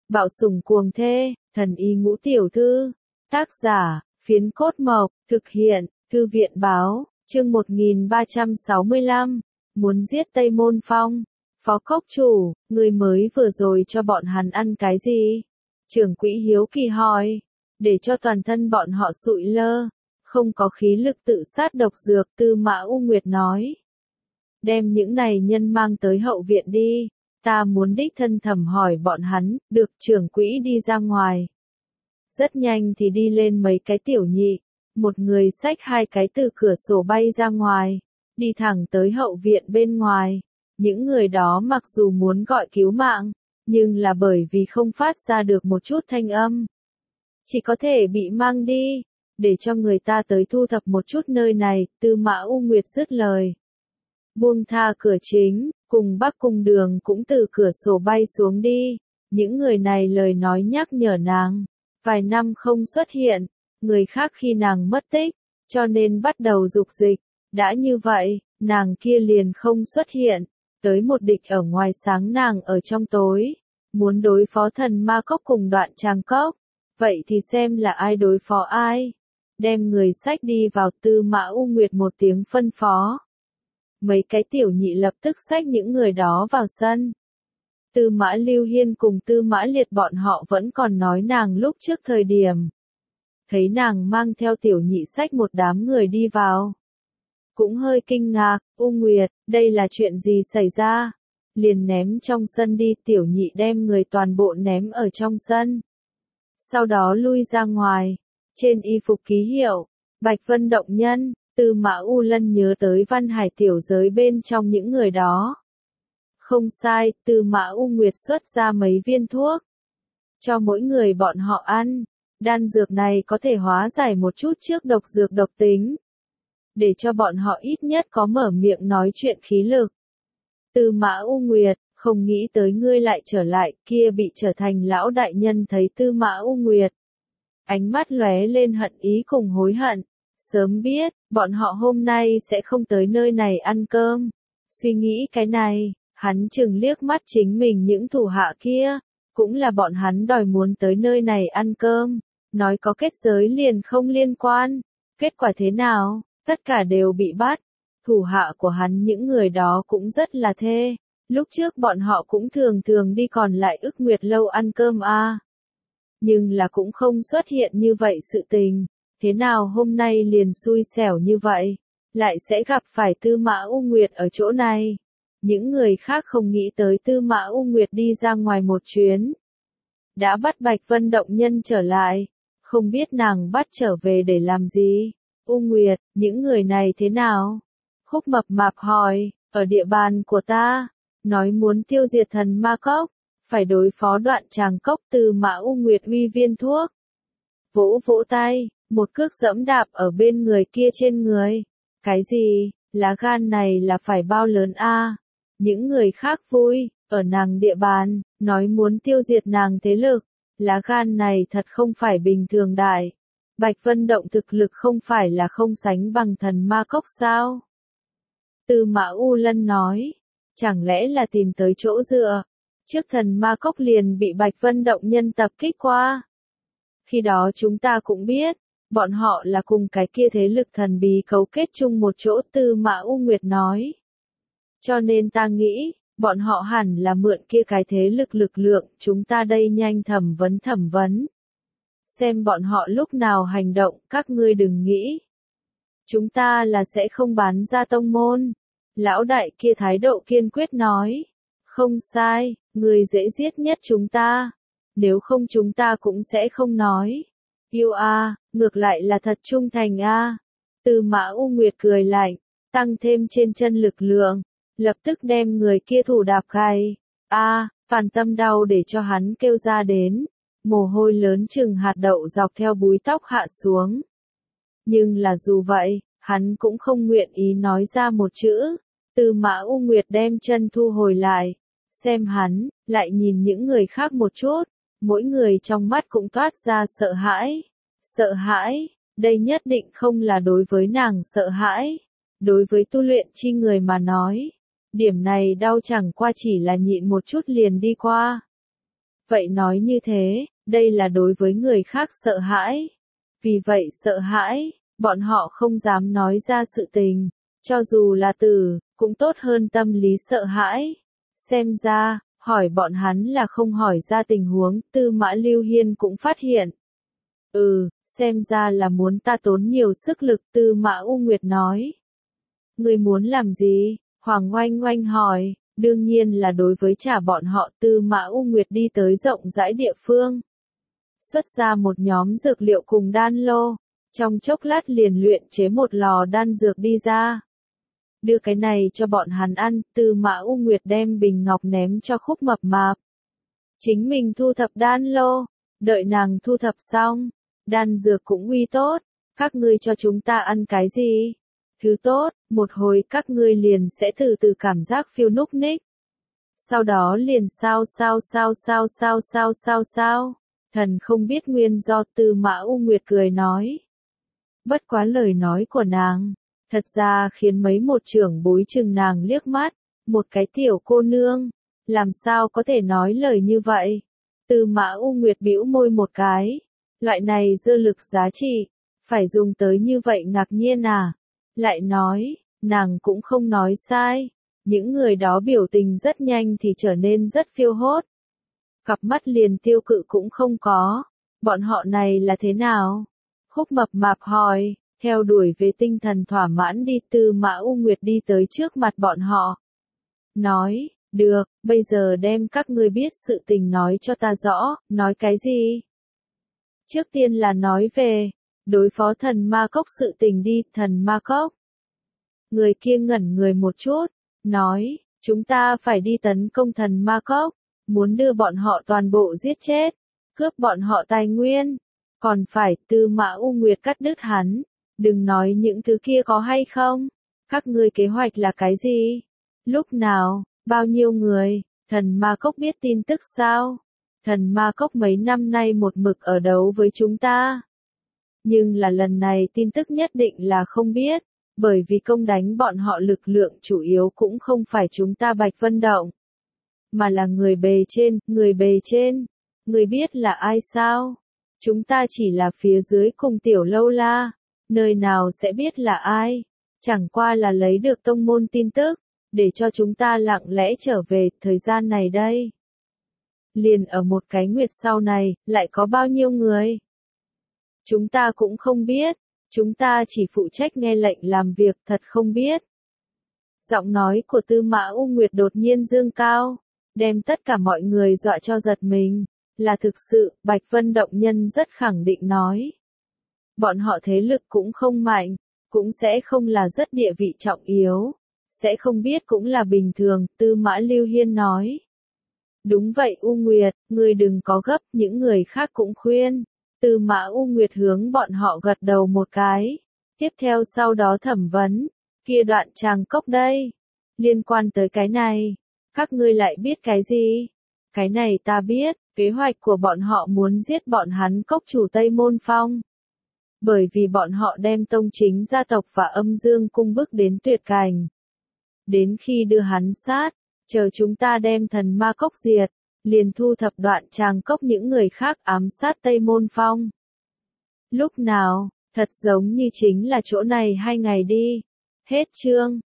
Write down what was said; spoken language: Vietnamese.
Bạo sủng cuồng thê, thần y ngũ tiểu thư. Tác giả, Phiến Cốt Mộc, thực hiện, Thư viện báo, chương 1365, muốn giết Tây Môn Phong. Phó cốc chủ, người mới vừa rồi cho bọn hắn ăn cái gì? Trưởng quỹ hiếu kỳ hỏi, để cho toàn thân bọn họ sụi lơ, không có khí lực tự sát độc dược. Tư Mã U Nguyệt nói, đem những này nhân mang tới hậu viện đi, ta muốn đích thân thẩm hỏi bọn hắn. Được. Trưởng quỹ đi ra ngoài. Rất nhanh thì đi lên mấy cái tiểu nhị, một người xách hai cái từ cửa sổ bay ra ngoài, đi thẳng tới hậu viện bên ngoài. Những người đó mặc dù muốn gọi cứu mạng, nhưng là bởi vì không phát ra được một chút thanh âm, chỉ có thể bị mang đi, để cho người ta tới thu thập một chút nơi này. Tư Mã U Nguyệt dứt lời, buông tha cửa chính, cùng Bắc Cung Đường cũng từ cửa sổ bay xuống đi. Những người này lời nói nhắc nhở nàng, vài năm không xuất hiện, người khác khi nàng mất tích, cho nên bắt đầu dục dịch. Đã như vậy, nàng kia liền không xuất hiện, tới một địch ở ngoài sáng nàng ở trong tối, muốn đối phó Thần Ma Cốc cùng Đoạn Tràng Cốc. Vậy thì xem là ai đối phó ai. Đem người xách đi vào. Tư Mã U Nguyệt một tiếng phân phó. Mấy cái tiểu nhị lập tức xách những người đó vào sân. Tư Mã Lưu Hiên cùng Tư Mã Liệt bọn họ vẫn còn nói nàng lúc trước thời điểm. Thấy nàng mang theo tiểu nhị xách một đám người đi vào, cũng hơi kinh ngạc. U Nguyệt, đây là chuyện gì xảy ra? Liền ném trong sân đi. Tiểu nhị đem người toàn bộ ném ở trong sân, sau đó lui ra ngoài. Trên y phục ký hiệu Bạch Vân Động Nhân. Tư Mã U Lân nhớ tới Văn Hải tiểu giới bên trong những người đó. Không sai, Tư Mã U Nguyệt xuất ra mấy viên thuốc, cho mỗi người bọn họ ăn. Đan dược này có thể hóa giải một chút trước độc dược độc tính, để cho bọn họ ít nhất có mở miệng nói chuyện khí lực. Tư Mã U Nguyệt, không nghĩ tới ngươi lại trở lại. Kia bị trở thành lão đại nhân thấy Tư Mã U Nguyệt, ánh mắt lóe lên hận ý cùng hối hận. Sớm biết, bọn họ hôm nay sẽ không tới nơi này ăn cơm. Suy nghĩ cái này, hắn chừng liếc mắt chính mình những thủ hạ kia, cũng là bọn hắn đòi muốn tới nơi này ăn cơm, nói có kết giới liền không liên quan. Kết quả thế nào? Tất cả đều bị bắt. Thủ hạ của hắn những người đó cũng rất là thê. Lúc trước bọn họ cũng thường thường đi còn lại Ức Nguyệt lâu ăn cơm a. Nhưng là cũng không xuất hiện như vậy sự tình. Thế nào hôm nay liền xui xẻo như vậy, lại sẽ gặp phải Tư Mã U Nguyệt ở chỗ này. Những người khác không nghĩ tới Tư Mã U Nguyệt đi ra ngoài một chuyến, đã bắt Bạch Vân Động Nhân trở lại. Không biết nàng bắt trở về để làm gì? U Nguyệt, những người này thế nào? Khúc Mập Mạp hỏi. Ở địa bàn của ta, nói muốn tiêu diệt Thần Ma Cốc, phải đối phó Đoạn Tràng Cốc. Tư Mã U Nguyệt uy viên thuốc, vỗ vỗ tay, một cước dẫm đạp ở bên người kia trên người. Cái gì? Lá gan này là phải bao lớn a? Những người khác vui, ở nàng địa bàn, nói muốn tiêu diệt nàng thế lực. Lá gan này thật không phải bình thường đại. Bạch Vân Động thực lực không phải là không sánh bằng Thần Ma Cốc sao? Tư Mã U Lân nói, chẳng lẽ là tìm tới chỗ dựa? Trước Thần Ma Cốc liền bị Bạch Vân Động Nhân tập kích qua. Khi đó chúng ta cũng biết, bọn họ là cùng cái kia thế lực thần bí cấu kết chung một chỗ. Tư Mã U Nguyệt nói, cho nên ta nghĩ, bọn họ hẳn là mượn kia cái thế lực lực lượng. Chúng ta đây nhanh thẩm vấn. Xem bọn họ lúc nào hành động. Các ngươi đừng nghĩ, chúng ta là sẽ không bán ra tông môn. Lão đại kia thái độ kiên quyết nói, không sai, người dễ giết nhất chúng ta. Nếu không chúng ta cũng sẽ không nói. Yêu a, ngược lại là thật trung thành a. Tư Mã U Nguyệt cười lạnh, tăng thêm trên chân lực lượng, lập tức đem người kia thủ đạp gãy. Phản tâm đau để cho hắn kêu ra đến, mồ hôi lớn chừng hạt đậu dọc theo búi tóc hạ xuống. Nhưng là dù vậy, hắn cũng không nguyện ý nói ra một chữ. Tư Mã U Nguyệt đem chân thu hồi lại, xem hắn, lại nhìn những người khác một chút, mỗi người trong mắt cũng toát ra sợ hãi. Sợ hãi, đây nhất định không là đối với nàng sợ hãi. Đối với tu luyện chi người mà nói, điểm này đau chẳng qua chỉ là nhịn một chút liền đi qua. Vậy nói như thế, đây là đối với người khác sợ hãi. Vì vậy sợ hãi, bọn họ không dám nói ra sự tình, cho dù là tử, cũng tốt hơn tâm lý sợ hãi. Xem ra, hỏi bọn hắn là không hỏi ra tình huống, Tư Mã Lưu Hiên cũng phát hiện. Xem ra là muốn ta tốn nhiều sức lực, Tư Mã U Nguyệt nói. Ngươi muốn làm gì? Hoàng Oanh Oanh hỏi, đương nhiên là đối với trả bọn họ. Tư Mã U Nguyệt đi tới rộng rãi địa phương. Xuất ra một nhóm dược liệu cùng đan lô, trong chốc lát liền luyện chế một lò đan dược đi ra. Đưa cái này cho bọn hắn ăn, Tư Mã U Nguyệt đem bình ngọc ném cho Khúc Mập Mạp. Chính mình thu thập đan lô, đợi nàng thu thập xong, đan dược cũng uy tốt, các ngươi cho chúng ta ăn cái gì? Thứ tốt, một hồi các ngươi liền sẽ từ từ cảm giác phiêu núc ních. Sau đó liền sao. Thần không biết nguyên do, Tư Mã U Nguyệt cười nói. Bất quá lời nói của nàng, thật ra khiến mấy một trưởng bối chừng nàng liếc mắt, một cái tiểu cô nương, làm sao có thể nói lời như vậy? Tư Mã U Nguyệt bĩu môi một cái, loại này dư lực giá trị, phải dùng tới như vậy ngạc nhiên à? Lại nói, nàng cũng không nói sai, những người đó biểu tình rất nhanh thì trở nên rất phiêu hốt. Cặp mắt liền tiêu cự cũng không có, bọn họ này là thế nào? Khúc Mập Mạp hỏi, theo đuổi về tinh thần thỏa mãn đi. Tư Mã U Nguyệt đi tới trước mặt bọn họ. Nói, được, bây giờ đem các ngươi biết sự tình nói cho ta rõ, nói cái gì? Trước tiên là nói về, đối phó thần ma cốc sự tình đi. Thần ma cốc. Người kia ngẩn người một chút, nói, chúng ta phải đi tấn công thần ma cốc, muốn đưa bọn họ toàn bộ giết chết, cướp bọn họ tài nguyên, còn phải. Tư Mã U Nguyệt cắt đứt hắn, đừng nói những thứ kia có hay không, các ngươi kế hoạch là cái gì? Lúc nào, bao nhiêu người? Thần ma cốc biết tin tức sao? Thần ma cốc mấy năm nay một mực ở đấu với chúng ta. Nhưng là lần này tin tức nhất định là không biết, bởi vì công đánh bọn họ lực lượng chủ yếu cũng không phải chúng ta Bạch Vân Động, mà là người bề trên. Người biết là ai sao? Chúng ta chỉ là phía dưới cùng Tiểu Lâu La, nơi nào sẽ biết là ai? Chẳng qua là lấy được tông môn tin tức, để cho chúng ta lặng lẽ trở về. Thời gian này đây, liền ở một cái nguyệt sau này, lại có bao nhiêu người? Chúng ta cũng không biết, chúng ta chỉ phụ trách nghe lệnh làm việc, thật không biết. Giọng nói của Tư Mã U Nguyệt đột nhiên dương cao, đem tất cả mọi người dọa cho giật mình. Là thực sự, Bạch Vân Động nhân rất khẳng định nói. Bọn họ thế lực cũng không mạnh, cũng sẽ không là rất địa vị trọng yếu, sẽ không biết cũng là bình thường. Tư Mã Lưu Hiên nói. Đúng vậy U Nguyệt, ngươi đừng có gấp, những người khác cũng khuyên. Tư Mã U Nguyệt hướng bọn họ gật đầu một cái. Tiếp theo sau đó thẩm vấn, kia đoạn tràng cốc đây, liên quan tới cái này, các ngươi lại biết cái gì? Cái này ta biết, kế hoạch của bọn họ muốn giết bọn hắn cốc chủ Tây Môn Phong. Bởi vì bọn họ đem tông chính gia tộc và Âm Dương cung bức đến tuyệt cảnh. Đến khi đưa hắn sát, chờ chúng ta đem thần ma cốc diệt, liền thu thập đoạn tràng cốc những người khác ám sát Tây Môn Phong. Lúc nào, thật giống như chính là chỗ này 2 ngày đi. Hết chương.